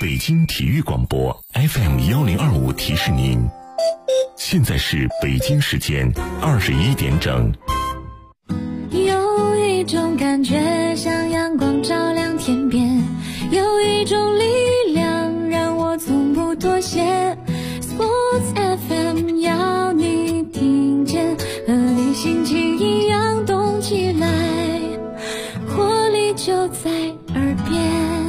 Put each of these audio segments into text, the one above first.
北京体育广播 FM1025提示您，现在是北京时间21点整。 有一种感觉像阳光照亮天边，有一种力量让我从不妥协。Sports FM 要你听见，和你心情一样动起来，活力就在耳边。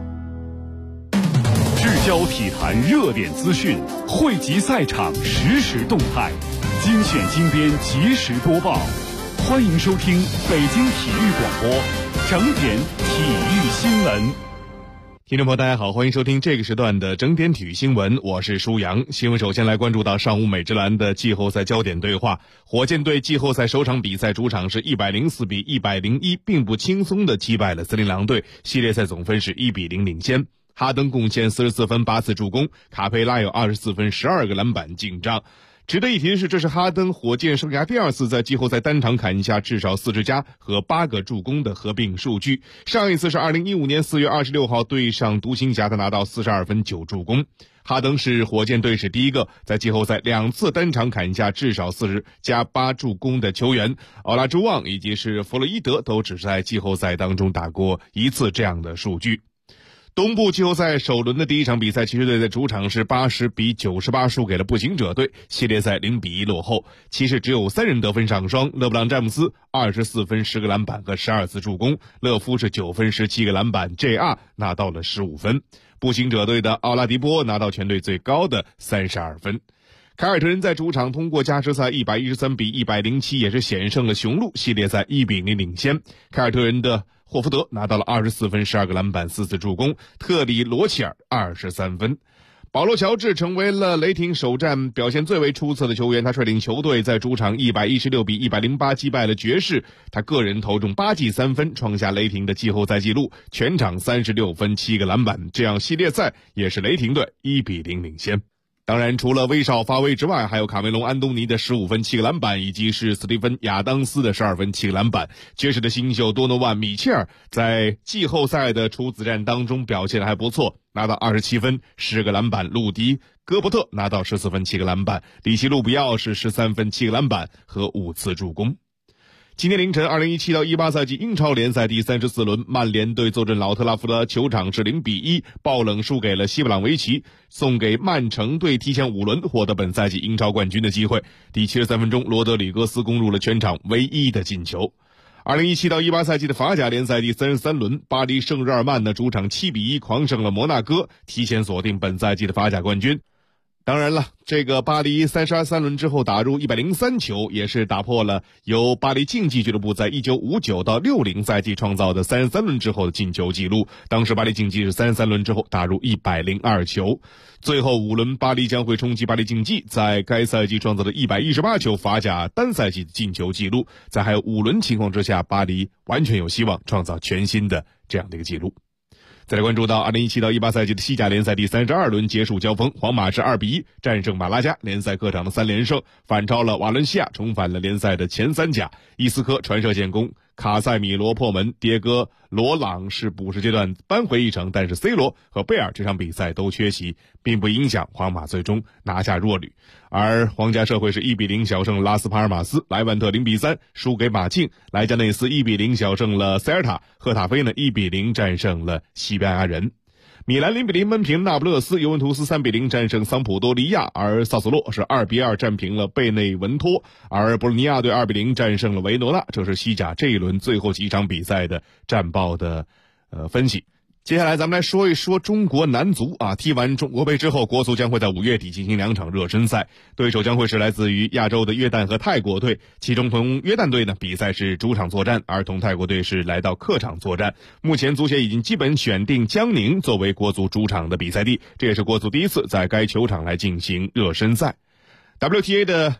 聚焦体坛热点资讯，汇集赛场实时动态，精选精编及时播报。欢迎收听北京体育广播整点体育新闻。 听众朋友大家好，欢迎收听这个时段的整点体育新闻，我是舒阳。新闻首先来关注到上午美职篮的季后赛焦点对话，火箭队季后赛首场比赛主场是104比101，并不轻松地击败了森林狼队，系列赛总分是1比0领先。哈登贡献44分8次助攻，卡佩拉有24分12个篮板进账。值得一提的是，这是哈登火箭生涯第二次在季后赛单场砍下至少40加和8个助攻的合并数据。上一次是2015年4月26号对上独行侠，他拿到42分9助攻。哈登是火箭队史第一个在季后赛2次单场砍下至少40加8助攻的球员，奥拉朱旺以及是弗洛伊德都只是在季后赛当中打过一次这样的数据。东部季后赛首轮的第一场比赛，骑士队在主场是80比98输给了步行者队，系列赛0比1落后。骑士只有3人得分上双，勒布朗詹姆斯24分10个篮板和12次助攻，勒夫是9分17个篮板 ，JR 拿到了15分。步行者队的奥拉迪波拿到全队最高的32分。凯尔特人在主场通过加时赛113比107也是险胜了雄鹿，系列赛1比0领先。凯尔特人的霍福德拿到了24分12个篮板4次助攻，特里罗齐尔23分。保罗乔治成为了雷霆首战表现最为出色的球员，他率领球队在主场116比108击败了爵士，他个人投中8记3分，创下雷霆的季后赛纪录，全场36分7个篮板，这样系列赛也是雷霆队1比0领先。当然除了威少发威之外，还有卡梅隆安东尼的15分7个篮板，以及是斯蒂芬亚当斯的12分7个篮板。爵士的新秀多诺万米切尔在季后赛的初子战当中表现得还不错，拿到27分10个篮板，鲁迪戈伯特拿到14分7个篮板，里奇路比奥是13分7个篮板和5次助攻。今天凌晨2017到18赛季英超联赛第34轮，曼联队坐镇老特拉福德球场是0比1爆冷输给了西布朗维奇，送给曼城队提前5轮获得本赛季英超冠军的机会。第73分钟，罗德里戈斯攻入了全场唯一的进球。2017到18赛季的法甲联赛第33轮，巴黎圣日耳曼的主场7比1狂胜了摩纳哥，提前锁定本赛季的法甲冠军。当然了，这个巴黎33轮之后打入103球，也是打破了由巴黎竞技俱乐部在1959到60赛季创造的33轮之后的进球纪录。当时巴黎竞技是33轮之后打入102球。最后5轮，巴黎将会冲击巴黎竞技在该赛季创造的118球法甲单赛季的进球纪录。在还有5轮情况之下，巴黎完全有希望创造全新的这样的一个纪录。再来关注到2017到18赛季的西甲联赛第32轮结束交锋，皇马是2比1战胜马拉加，联赛客场的3连胜，反超了瓦伦西亚，重返了联赛的前3甲。伊斯科传射建功，卡塞米罗破门，迭戈罗朗是补时阶段扳回一城，但是 C 罗和贝尔这场比赛都缺席，并不影响皇马最终拿下弱旅。而皇家社会是1比0小胜拉斯帕尔马斯，莱万特0比3输给马竞，莱加内斯1比0小胜了塞尔塔，赫塔菲呢1比0战胜了西班牙人。米兰0比0闷平那不勒斯，尤文图斯3比0战胜桑普多利亚，而萨索洛是2比2战平了贝内文托，而博洛尼亚队2比0战胜了维罗纳。这是西甲这一轮最后几场比赛的战报的分析。接下来咱们来说一说中国男足啊，踢完中国杯之后，国足将会在5月底进行2场热身赛，对手将会是来自于亚洲的约旦和泰国队，其中同约旦队呢比赛是主场作战，而同泰国队是来到客场作战。目前足协已经基本选定江宁作为国足主场的比赛地，这也是国足第一次在该球场来进行热身赛。WTA 的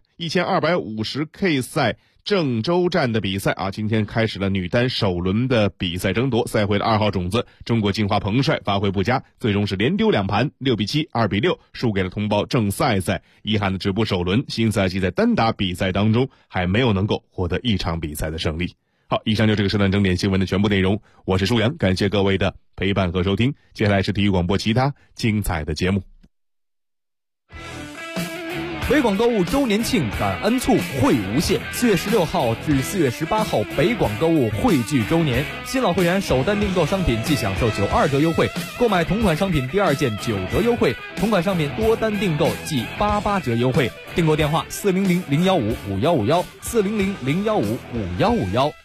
1250K 赛郑州站的比赛啊，今天开始了女单首轮的比赛争夺。赛会的2号种子中国金花彭帅发挥不佳，最终是连丢2盘，6比7、2比6输给了同胞郑赛赛，遗憾的止步首轮。新赛季在单打比赛当中还没有能够获得一场比赛的胜利。 好，以上就这个时段整点新闻的全部内容，我是舒阳，感谢各位的陪伴和收听。接下来是体育广播其他精彩的节目。 北广购物周年庆感恩促惠无限，4月16号至4月18号，北广购物汇聚周年，新老会员首单订购商品即享受92折优惠，购买同款商品第二件9折优惠，同款商品多单订购即88折优惠。订购电话400-015-5151，400-015-5151。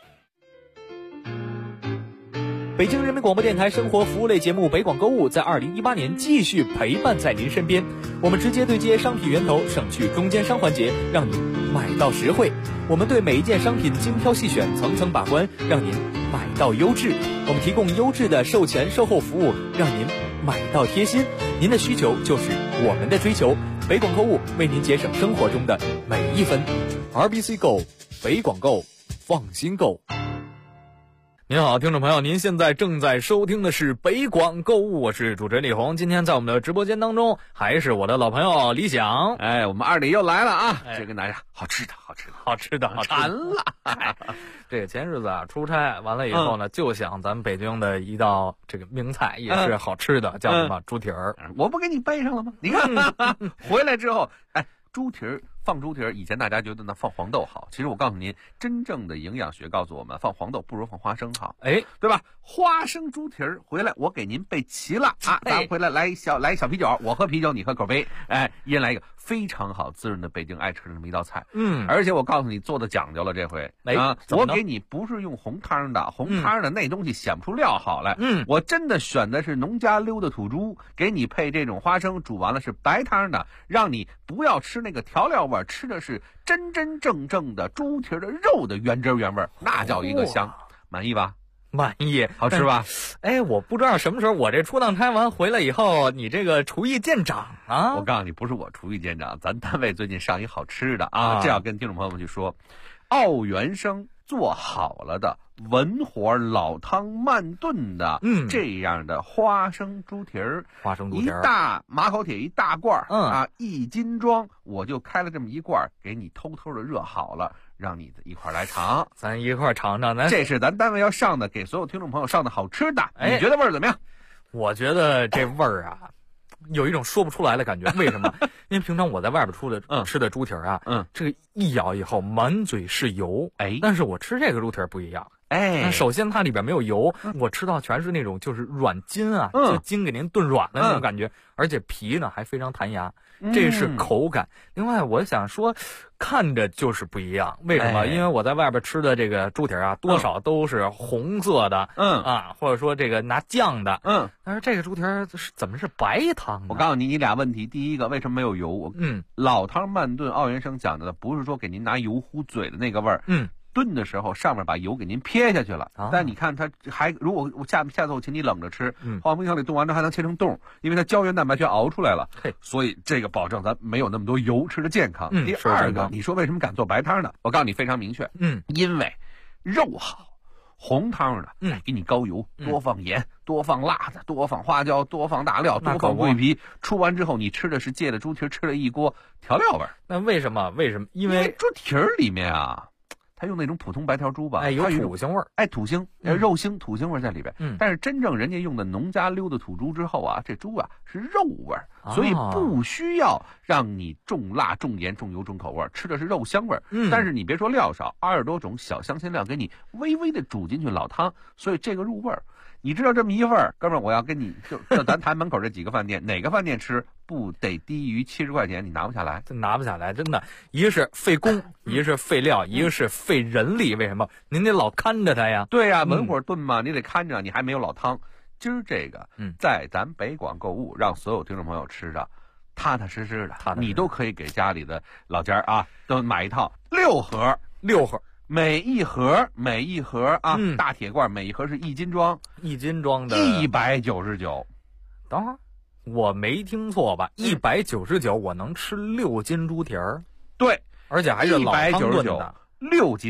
北京人民广播电台生活服务类节目北广购物在2018年继续陪伴在您身边，我们直接对接商品源头，省去中间商环节，让您买到实惠。我们对每一件商品精挑细选，层层把关，让您买到优质。我们提供优质的售前售后服务，让您买到贴心。您的需求就是我们的追求，北广购物为您节省生活中的每一分。RBC Go， 北广购，放心购。您好，听众朋友，您现在正在收听的是北广购物，我是主持人李红。今天在我们的直播间当中，还是我的老朋友李想。 我们二李又来了啊！这跟大家好吃的，馋了。 这个前日子啊，出差完了以后呢，就想咱们北京的一道这个名菜，也是好吃的，叫什么猪蹄儿。 我不给你背上了吗？你看，回来之后，猪蹄儿。放猪蹄儿，以前大家觉得呢放黄豆好，其实我告诉您，真正的营养学告诉我们，放黄豆不如放花生好，对吧？花生猪蹄儿回来，我给您备齐了啊！咱们回来来一小啤酒，我喝啤酒，你喝口杯，一人来一个，非常好滋润的北京爱吃的这么一道菜。而且我告诉你，做的讲究了，这回我给你不是用红汤的，红汤的那东西显不出料好来。我真的选的是农家溜的土猪，给你配这种花生，煮完了是白汤的，让你不要吃那个调料味。吃的是真真正正的猪蹄的肉的原汁原味，那叫一个香。满意吧？ 满意， 好吃吧？ 我不知道什么时候我这出趟差完回来以后，你这个厨艺见长啊！ 我告诉你，不是我厨艺见长，咱单位最近上一好吃的啊，这要跟听众朋友们去说，奥元生做好了的文火老汤慢炖的，这样的花生猪蹄儿，一大马口铁一大罐，1斤装，我就开了这么一罐，给你偷偷的热好了，让你一块来尝， 咱一块尝尝。 这是咱单位要上的，给所有听众朋友上的好吃的，你觉得味儿怎么样？ 我觉得这味儿啊，有一种说不出来的感觉。为什么？因为平常我在外边吃的猪蹄儿啊，这个一咬以后满嘴是油，但是我吃这个猪蹄儿不一样。首先它里边没有油，我吃到全是那种就是软筋啊，就筋给您炖软了那种感觉，而且皮呢还非常弹牙，这是口感。另外我想说，看着就是不一样，为什么？因为我在外边吃的这个猪蹄啊，多少都是红色的，或者说这个拿酱的，但是这个猪蹄是怎么是白汤呢？ 我告诉你，你俩问题，第一个为什么没有油？老汤慢炖，奥元生讲的不是说给您拿油糊嘴的那个味儿，炖的时候上面把油给您撇下去了，但你看它还，如果我下次我请你冷着吃，放冰箱里冻完之后还能切成冻，因为它胶原蛋白全熬出来了，所以这个保证咱没有那么多油，吃的健康。第二个，你说为什么敢做白汤呢？我告诉你非常明确，因为肉好。红汤的，给你高油，多放盐，多放辣子，多放花椒，多放大料，多放桂皮。出完之后，你吃的是借了猪蹄，吃了一锅调料味儿。 那为什么？因为猪蹄儿里面啊，它用那种普通白条猪吧， 有土腥味儿， 土腥，肉腥、土腥味在里边。但是真正人家用的农家溜的土猪之后啊，这猪啊是肉味儿，所以不需要让你重辣、重盐、重油、重口味，吃的是肉香味儿。但是你别说料少，20多种小香辛料给你微微的煮进去老汤，所以这个入味儿。你知道这么一份儿，哥们儿，我要跟你就咱台门口这几个饭店，哪个饭店吃不得低于70块钱？你拿不下来， 拿不下来，真的。一个是费工，一个是费料，一个是费人力。为什么？您得老看着它呀。 对呀，文火炖嘛，你得看着，你还没有老汤。今儿这个，在咱北广购物，让所有听众朋友吃着踏踏实实的，你都可以给家里的老家啊，都买一套6盒。每一盒啊，大铁罐，每一盒是1斤装 ，1斤装的 199。 等会儿，我没听错吧？199，我能吃6斤猪蹄儿？ 对， 而且还是老汤炖的 ，6斤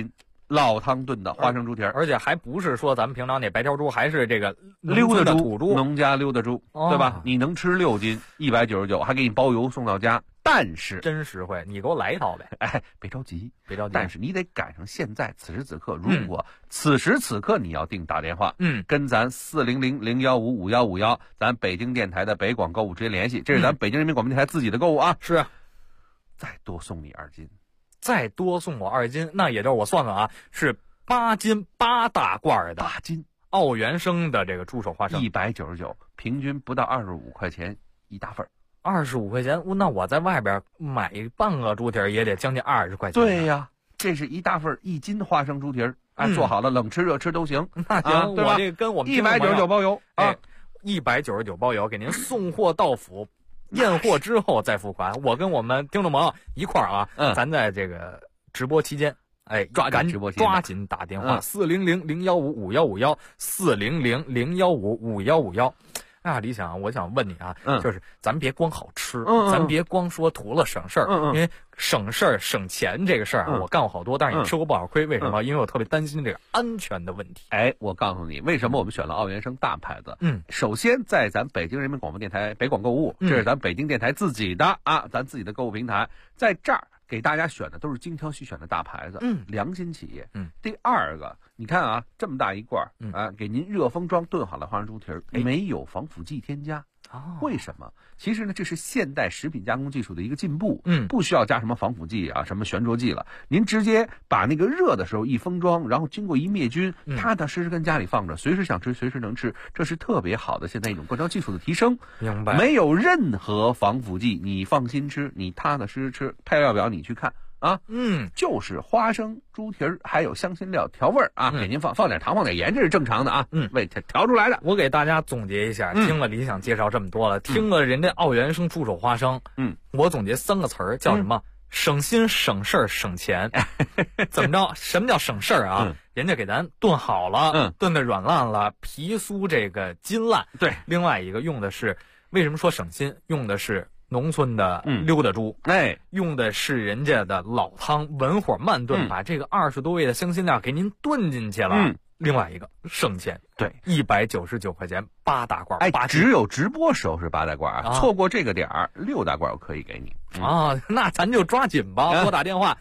老汤炖的花生猪蹄儿， 而且还不是说咱们平常那白条猪，还是这个溜达土猪， 农家溜达猪，对吧？你能吃6斤，199，还给你包邮送到家。但是真实惠，你给我来一套呗！ 哎，别着急，别着急。但是你得赶上现在此时此刻，如果此时此刻你要订打电话，跟咱400-015-5151，咱北京电台的北广购物直接联系，这是咱北京人民广播电台自己的购物啊。 是， 再多送你2斤， 再多送我2斤，那也就是我算算啊，是8斤8大罐的 8斤奥原生的这个猪手花生 ，199，平均不到25块钱一大份。 25块钱，那我在外边买半个猪蹄儿也得将近20块钱。 对呀，这是一大份1斤花生猪蹄儿，做好了冷吃热吃都行。 那行，我这跟我们 199包邮啊 ，199包邮，给您送货到府，验货之后再付款。我跟我们听众朋友一块儿啊，咱在这个直播期间，抓紧打电话400-015-5151，400-015-5151。李想，我想问你啊，就是咱别光好吃，咱别光说图了省事儿，因为省事儿省钱这个事儿啊，我干过好多，但是也吃过不少亏。为什么？因为我特别担心这个安全的问题。 我告诉你，为什么我们选了奥原生大牌子？首先在咱北京人民广播电台北广购物，这是咱北京电台自己的咱自己的购物平台，在这儿给大家选的都是精挑细选的大牌子，良心企业。第二个，你看啊，这么大一罐给您热封装炖好的花生猪蹄儿，没有防腐剂添加。为什么？其实呢，这是现代食品加工技术的一个进步，不需要加什么防腐剂啊，什么悬浊剂了。您直接把那个热的时候一封装，然后经过一灭菌，踏踏实实跟家里放着，随时想吃随时能吃，这是特别好的现在一种灌装技术的提升。 明白？ 没有任何防腐剂，你放心吃，你踏踏实实吃。配料表你去看。就是花生猪蹄儿，还有香辛料调味儿啊，给您放点糖放点盐，这是正常的啊。为调出来的。 我给大家总结一下，听了李想介绍这么多了，听了人家奥原生猪手花生，我总结3个词儿，叫什么？省心省事儿省钱。怎么着？什么叫省事儿啊？人家给咱炖好了，炖的软烂了，皮酥这个筋烂。 对， 另外一个用的是，为什么说省心？用的是农村的溜达猪，用的是人家的老汤，文火慢炖，把这个20多味的香辛料给您炖进去了。另外一个省钱， 对 ，199块钱8大罐， 只有直播时候是8大罐错过这个点儿6大罐我可以给你那咱就抓紧吧，拨打电话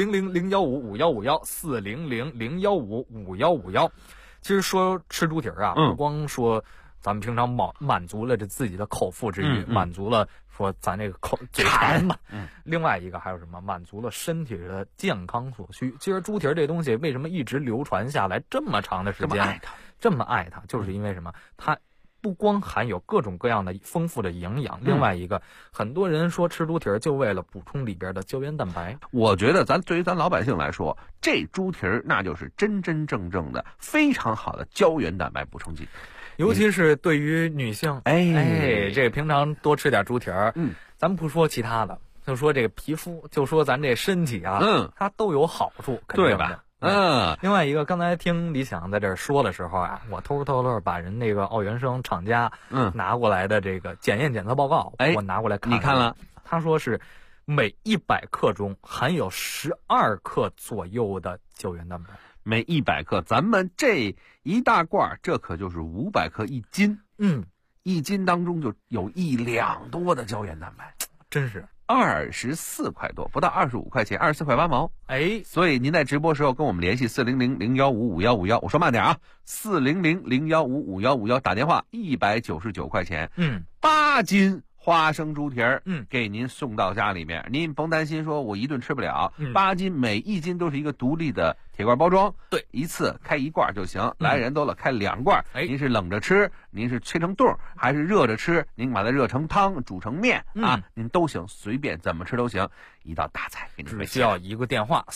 400-015-5151，400-015-5151。其实说吃猪蹄儿不光说咱们平常满足了这自己的口腹之欲，满足了说咱这个嘴馋嘛。另外一个还有什么？满足了身体的健康所需。其实猪蹄儿这东西为什么一直流传下来这么长的时间，这么爱它，就是因为什么？它不光含有各种各样的丰富的营养，另外一个，很多人说吃猪蹄儿就为了补充里边的胶原蛋白。 我觉得对于咱老百姓来说，这猪蹄儿那就是真真正正的非常好的胶原蛋白补充剂。 尤其是对于女性，这个平常多吃点猪蹄儿，咱不说其他的，就说这个皮肤，就说咱这身体啊，它都有好处，肯定的。另外一个，刚才听李想在这说的时候啊，我偷偷把人那个奥原生厂家拿过来的这个检测报告，我拿过来看， 你看了？ 他说是每100克中含有12克左右的胶原蛋白。 每100克，咱们这一大罐，这可就是500克1斤。1斤当中就有1两多的胶原蛋白， 真是 24块多，不到25块钱，24块8毛。所以您在直播时候跟我们联系400-015-5151，我说慢点啊，400-015-5151，打电话199块钱，8斤花生猪蹄儿，给您送到家里面，您甭担心说我一顿吃不了，8斤，每1斤都是一个独立的铁罐包装， 对， 一次开1罐就行，来人多了开2罐，您是冷着吃，您是切成冻，还是热着吃，您把它热成汤煮成面您都行，随便怎么吃都行，一道大菜给您。 只需要一个电话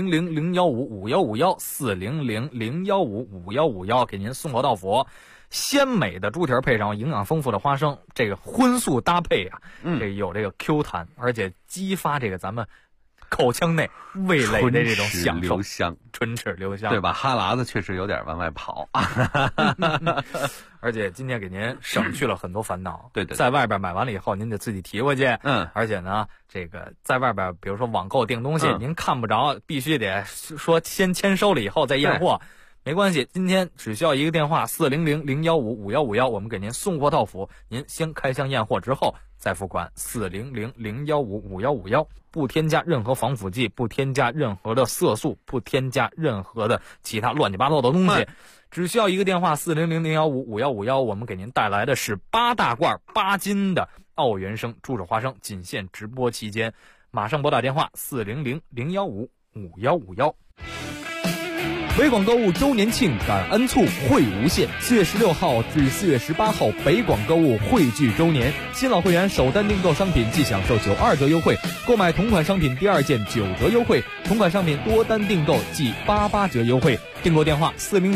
400-015-5151，400-015-5151，给您送货到府。鲜美的猪蹄儿配上营养丰富的花生，这个荤素搭配啊，这有这个 Q 弹，而且激发这个咱们口腔内、味蕾的这种享受， 唇齿留香，对吧？哈喇子确实有点往外跑， 而且今天给您省去了很多烦恼。 对， 在外边买完了以后，您得自己提回去。而且呢，这个在外边，比如说网购订东西，您看不着，必须得说先签收了以后再验货。没关系，今天只需要一个电话400-015-5151，我们给您送货到府。您先开箱验货之后再付款，400-015-5151，不添加任何防腐剂，不添加任何的色素，不添加任何的其他乱七八糟的东西。只需要一个电话400-015-5151，我们给您带来的是8大罐8斤的奥原生猪手花生，仅限直播期间，马上拨打电话400-015-5151。 北广购物周年庆感恩促惠无限，4月16号至4月18号，北广购物汇聚周年，新老会员首单订购商品即享受92折优惠，购买同款商品第2件9折优惠，同款商品多单订购即88折优惠。订购电话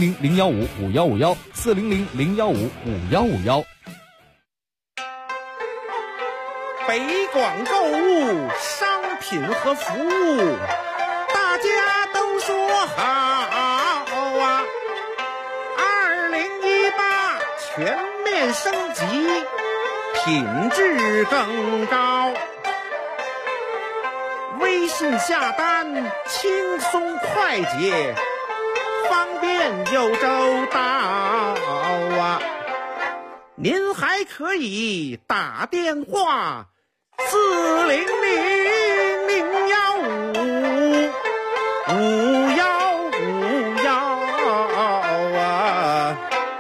400-015-5151，400-015-5151。 北广购物商品和服务，大家都说好啊！2018全面升级，品质更高。微信下单轻松快捷，方便又周到啊！您还可以打电话400-015-5151啊！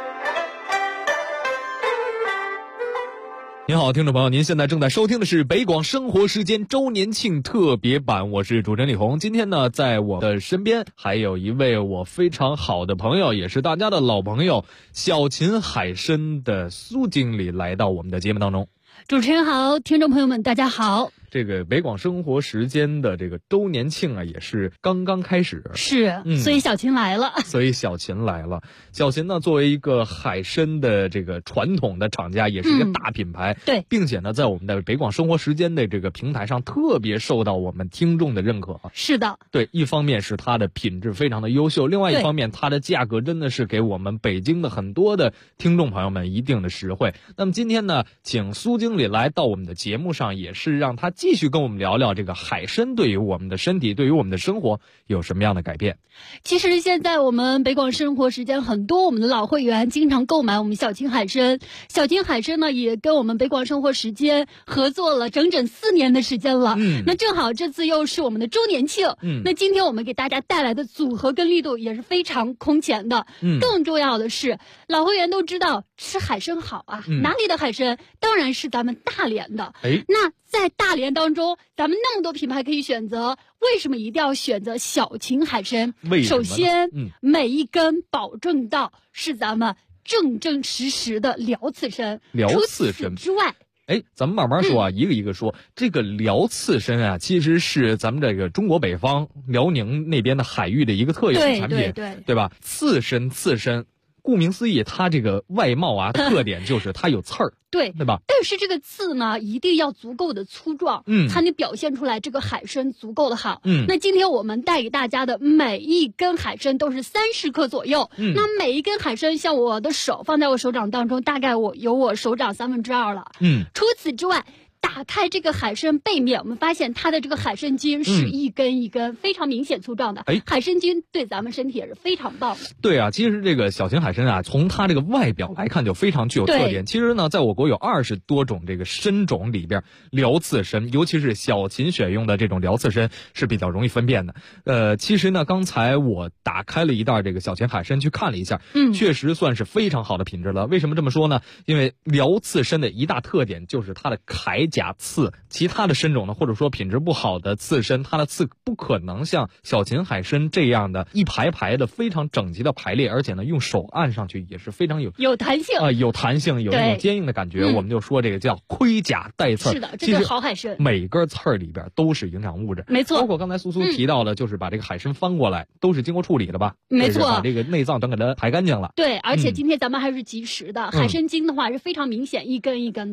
您好，听众朋友，您现在正在收听的是北广生活时间周年庆特别版，我是主持人李红。今天呢，在我的身边还有一位我非常好的朋友，也是大家的老朋友，小秦海参的苏经理来到我们的节目当中。 主持人好，听众朋友们大家好。 这个北广生活时间的这个周年庆啊，也是刚刚开始。 是，所以小秦来了。 小秦呢，作为一个海参的这个传统的厂家，也是一个大品牌。 对， 并且呢，在我们的北广生活时间的这个平台上，特别受到我们听众的认可。 是的。 对，一方面是它的品质非常的优秀，另外一方面它的价格真的是给我们北京的很多的听众朋友们一定的实惠。那么今天呢，请苏经理来到我们的节目上，也是让他继续跟我们聊聊这个海参对于我们的身体，对于我们的生活有什么样的改变。 其实现在我们北广生活时间很多我们的老会员经常购买我们小秦海参，小秦海参呢也跟我们北广生活时间合作了整整4年的时间了。那正好这次又是我们的周年庆。那今天我们给大家带来的组合跟力度也是非常空前的。更重要的是，老会员都知道吃海参好啊，哪里的海参？当然是咱们大连的。那在大连当中，咱们那么多品牌可以选择，为什么一定要选择小秦海参？首先，每一根保证到是咱们正正实实的辽刺参。 辽刺参之外， 咱们慢慢说啊，一个一个说。这个辽刺参啊，其实是咱们这个中国北方辽宁那边的海域的一个特有产品，对吧？刺参，顾名思义，它这个外貌啊特点就是它有刺儿，对吧？ 但是这个刺呢，一定要足够的粗壮，才能表现出来这个海参足够的好。那今天我们带给大家的每一根海参都是30克左右。那每一根海参，像我的手放在我手掌当中，大概有我手掌2/3了。除此之外，打开这个海参背面，我们发现它的这个海参筋是一根一根非常明显粗壮的。海参筋对咱们身体也是非常棒的。 对啊，其实这个小秦海参啊，从它这个外表来看就非常具有特点。其实呢，在我国有20多种这个参种里边，辽刺参，尤其是小秦选用的这种辽刺参是比较容易分辨的。其实呢，刚才我打开了一袋这个小秦海参去看了一下，确实算是非常好的品质了。为什么这么说呢？因为辽刺参的一大特点就是它的铠甲刺，其他的参种呢，或者说品质不好的刺参，它的刺不可能像小秦海参这样的一排排的非常整齐的排列，而且呢，用手按上去也是非常有弹性啊，有弹性，有那种坚硬的感觉。我们就说这个叫盔甲带刺。 是的，这个好海参， 每根刺儿里边都是营养物质， 没错。 包括刚才苏提到的，就是把这个海参翻过来，都是经过处理的吧？ 没错， 把这个内脏都给它排干净了。 对，而且今天咱们还是及时的，海参筋的话是非常明显，一根一根的。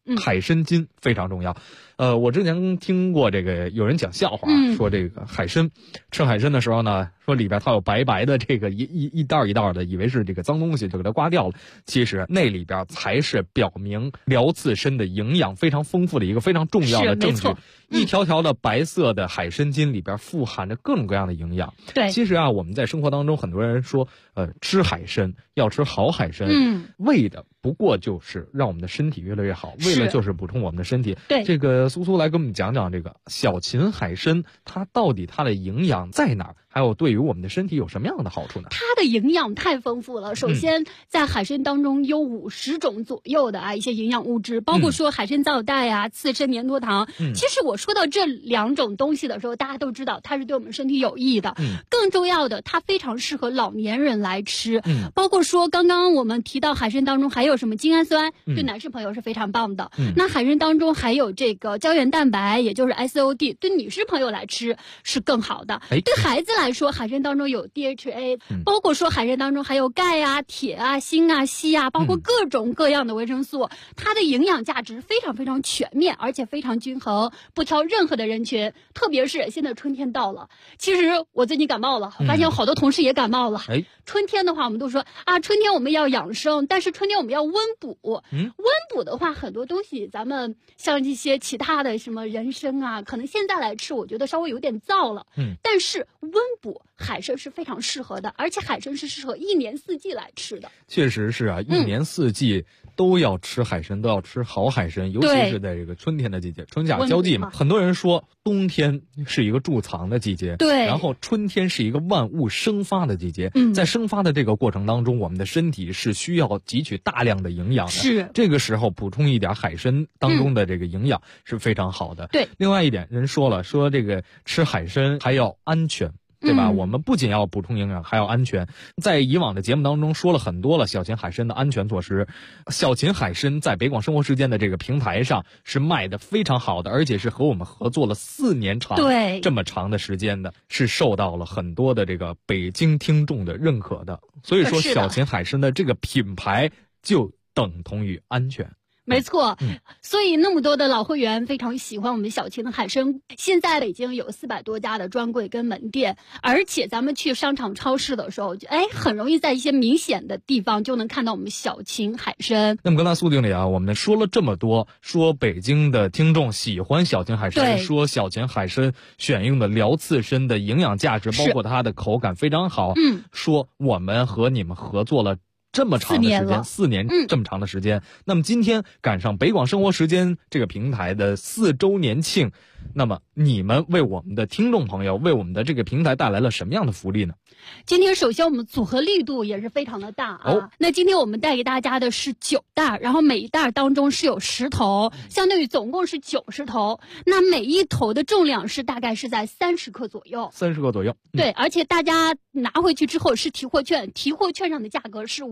海参筋非常重要。我之前听过这个有人讲笑话，说这个海参吃海参的时候呢，说里边它有白白的这个一袋一袋的，以为是这个脏东西，就给它刮掉了。其实那里边才是表明辽刺参的营养非常丰富的一个非常重要的证据。一条条的白色的海参筋里边富含着各种各样的营养。 对， 其实啊，我们在生活当中很多人说，吃海参要吃好海参，为的不过就是让我们的身体越来越好，为了就是补充我们的身体。 对， 这个苏苏来跟我们讲讲这个小秦海参，它到底它的营养在哪儿？还有对于我们的身体有什么样的好处呢？ 它的营养太丰富了。首先，在海参当中有50种左右的一些营养物质，包括说海参皂苷啊、刺参粘多糖。其实我说到这2种东西的时候，大家都知道它是对我们身体有益的。更重要的，它非常适合老年人来吃。包括说刚刚我们提到海参当中还有什么精氨酸，对男士朋友是非常棒的。那海参当中还有这个胶原蛋白，也就是 SOD， 对女士朋友来吃是更好的。对孩子来说，海参当中有 DHA，包括说海参当中还有钙啊、铁啊、锌啊、硒啊，包括各种各样的维生素，它的营养价值非常非常全面，而且非常均衡，不挑任何的人群。特别是现在春天到了，其实我最近感冒了，我发现有好多同事也感冒了。春天的话，我们都说春天我们要养生，但是春天我们要温补。温补的话，很多东西咱们像一些其他的什么人参啊，可能现在来吃，我觉得稍微有点燥了。但是温补海参是非常适合的，而且海参是适合1年4季来吃的。 确实是啊，1年4季都要吃海参，都要吃好海参，尤其是在这个春天的季节，春夏交际嘛。很多人说冬天是一个贮藏的季节， 对， 然后春天是一个万物生发的季节。在生发的这个过程当中，我们的身体是需要汲取大量的营养的。 是， 这个时候补充一点海参当中的这个营养是非常好的。 对， 另外一点，人说了，说这个吃海参还要安全。对吧？我们不仅要补充营养，还要安全。在以往的节目当中说了很多了小秦海参的安全措施。小秦海参在北广生活时间的这个平台上是卖的非常好的，而且是和我们合作了4年长， 对， 这么长的时间的，是受到了很多的这个北京听众的认可的。所以说，小秦海参的这个品牌就等同于安全。 没错，所以那么多的老会员非常喜欢我们小秦的海参。现在北京有400多家的专柜跟门店，而且咱们去商场超市的时候，很容易在一些明显的地方就能看到我们小秦海参。 那么刚才苏经理啊，我们说了这么多，说北京的听众喜欢小秦海参，说小秦海参选用的辽刺参的营养价值，包括它的口感非常好。说我们和你们合作了这么长的时间，4年这么长的时间。那么今天赶上北广生活时间这个平台的4周年庆，那么你们为我们的听众朋友，为我们的这个平台带来了什么样的福利呢？ 今天首先我们组合力度也是非常的大那今天我们带给大家的是9袋，然后每一袋当中是有10头，相当于总共是90头。那每一头的重量是大概是在30克左右。 30克左右。 对，而且大家拿回去之后是提货券，提货券上的价格是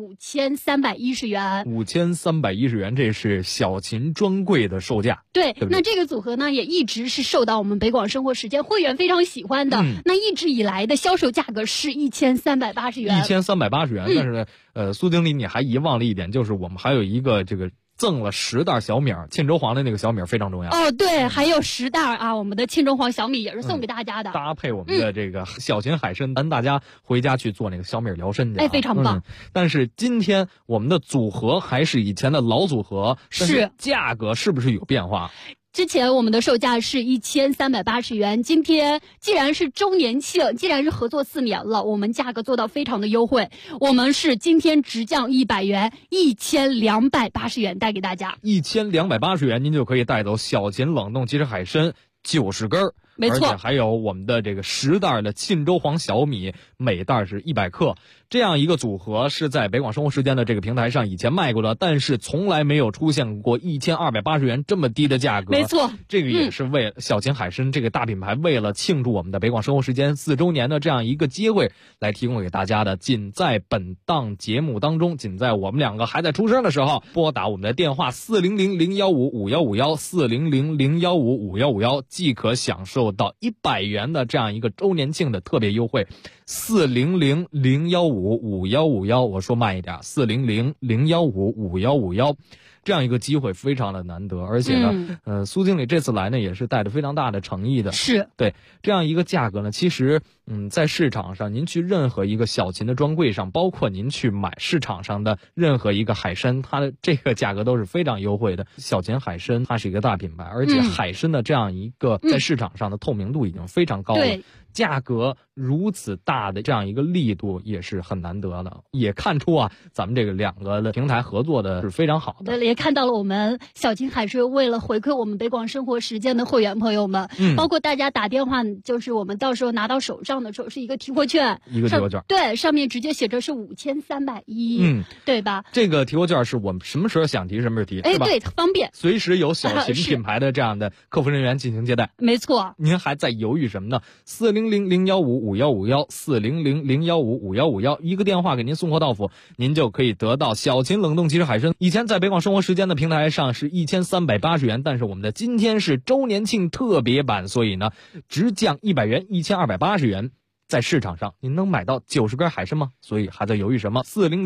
5310元。 5310元，这是小秦专柜的售价。 对，那这个组合呢也一直是受到我们北广生活时间会员非常喜欢的。那一直以来的销售价格是1380元。 1380元，但是苏经理你还遗忘了一点，就是我们还有一个这个赠了10袋小米，沁州黄的那个小米非常重要。 对，还有10袋我们的沁州黄小米也是送给大家的。 搭配我们的这个小秦海参，大家回家去做那个小米疗身去。 非常棒。 但是今天我们的组合还是以前的老组合，但是价格是不是有变化？ 之前我们的售价是1380元，今天既然是周年庆，既然是合作4年了，我们价格做到非常的优惠，我们是今天直降100元，1280元带给大家。 1280元您就可以带走小秦冷冻即食海参90根， 没错， 而且还有我们的这个10袋的沁州黄小米，每袋是100克。这样一个组合是在北广生活时间的这个平台上以前卖过的，但是从来没有出现过1280元这么低的价格。 没错， 这个也是为小秦海参这个大品牌为了庆祝我们的北广生活时间4周年的这样一个机会来提供给大家的。仅在本档节目当中，仅在我们2个还在出声的时候，拨打我们的电话400-015-5151，400-015-5151，即可享受到100元的这样一个周年庆的特别优惠。400-015-5151，我说慢一点，400-015-5151。 这样一个机会非常的难得，而且呢，苏经理这次来呢也是带着非常大的诚意的。 是对这样一个价格呢，其实在市场上，您去任何一个小秦的专柜上，包括您去买市场上的任何一个海参，它的这个价格都是非常优惠的。小秦海参它是一个大品牌，而且海参的这样一个在市场上的透明度已经非常高了。价格如此大的这样一个力度也是很难得的，也看出啊，咱们这个两个的平台合作的是非常好的。 对，也看到了我们小秦海参为了回馈我们北广生活时间的会员朋友们，包括大家打电话，就是我们到时候拿到手上的时候是一个提货券， 一个提货券， 对，上面直接写着是5310，对吧？ 这个提货券是我们什么时候想提什么时候提，是吧？ 对，方便， 随时有小秦品牌的这样的客服人员进行接待。 没错， 您还在犹豫什么呢？400-015-5151，400-015-5151，一个电话给您送货到府，您就可以得到小秦冷冻即食海参。以前在北广生活时间的平台上是1380元，但是我们的今天是周年庆特别版，所以呢，直降100元，1280元。在市场上您能买到90根海参吗？所以还在犹豫什么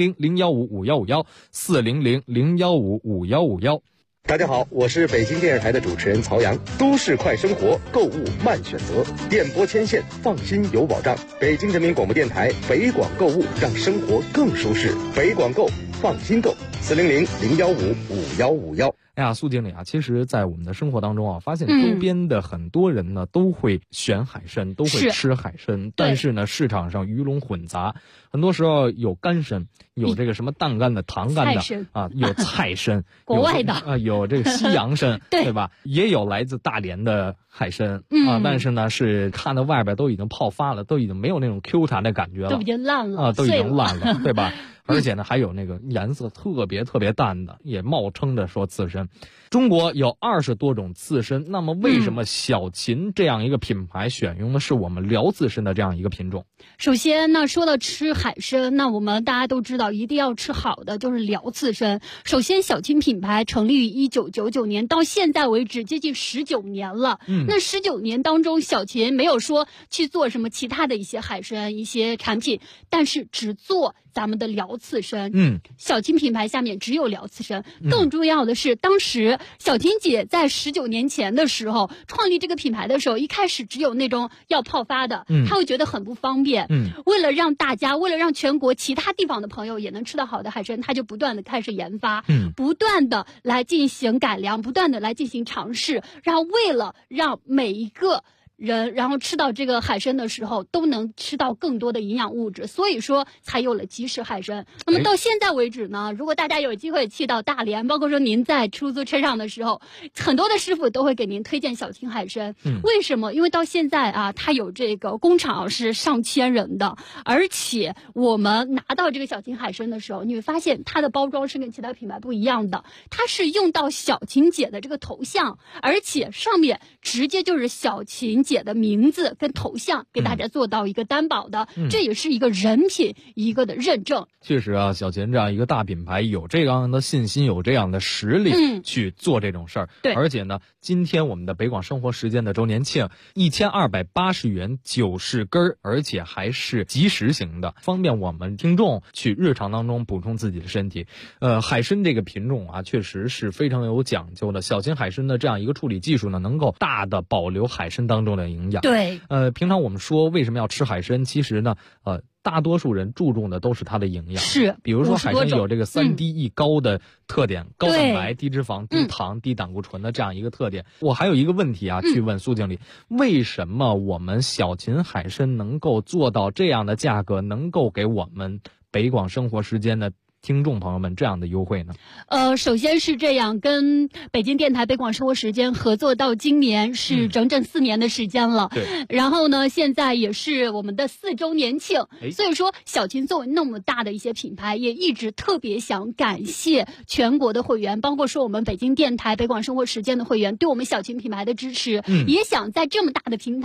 ？400-015-5151，400-015-5151。 大家好，我是北京电视台的主持人曹阳。都市快生活，购物慢选择，电波牵线，放心有保障。北京人民广播电台北广购物，让生活更舒适。北广购，放心购，400-015-5151。 哎呀，苏经理啊，其实在我们的生活当中啊，发现周边的很多人呢，都会选海参，都会吃海参，但是呢，市场上鱼龙混杂，很多时候有干参，有这个什么淡干的、糖干的啊，有菜参， 国外的有这个西洋参，对吧？也有来自大连的海参啊，但是呢，是看到外边都已经泡发了，都已经没有那种 Q 弹的感觉了， 都已经烂了啊，都已经烂了，对吧？而且呢，还有那个颜色特别淡的，也冒称的说刺参。中国有20多种刺参，那么为什么小秦这样一个品牌选用的是我们辽刺参的这样一个品种？ 首先呢，说到吃海参，那我们大家都知道，一定要吃好的，就是辽刺参。首先，小秦品牌成立于1999年，到现在为止接近19年了。那19年当中，小秦没有说去做什么其他的一些海参一些产品，但是只做咱们的辽刺参。小秦品牌下面只有辽刺参。更重要的是，当时小秦姐在19年前的时候创立这个品牌的时候，一开始只有那种要泡发的，她会觉得很不方便。为了让大家，为了让全国其他地方的朋友也能吃到好的海参，她就不断的开始研发，不断的来进行改良，不断的来进行尝试，然后为了让每一个人然后吃到这个海参的时候都能吃到更多的营养物质，所以说才有了即食海参。那么到现在为止呢，如果大家有机会去到大连，包括说您在出租车上的时候，很多的师傅都会给您推荐小秦海参。为什么？因为到现在啊，它有这个工厂是上千人的，而且我们拿到这个小秦海参的时候，你会发现它的包装是跟其他品牌不一样的，它是用到小秦姐的这个头像，而且上面直接就是小秦姐的名字跟头像给大家做到一个担保的，这也是一个人品一个的认证。 确实啊，小秦这样一个大品牌有这样的信心，有这样的实力去做这种事儿。 对， 而且呢，今天我们的北广生活时间的周年庆，1280元90根，而且还是即食型的，方便我们听众去日常当中补充自己的身体。海参这个品种啊，确实是非常有讲究的。小秦海参的这样一个处理技术呢，能够大的保留海参当中的营养。 对， 平常我们说为什么要吃海参，其实呢，大多数人注重的都是它的营养。 是， 比如说海参有这个3D1高的特点，高蛋白、低脂肪、低糖、低胆固醇的这样一个特点。我还有一个问题啊，去问苏经理，为什么我们小秦海参能够做到这样的价格，能够给我们北广生活时间的听众朋友们这样的优惠呢？ 首先是这样，跟北京电台北广生活时间合作到今年是整整4年的时间了。 对。 然后呢，现在也是我们的4周年庆，所以说小秦作为那么大的一些品牌，也一直特别想感谢全国的会员，包括说我们北京电台北广生活时间的会员对我们小秦品牌的支持，也想在这么大的平台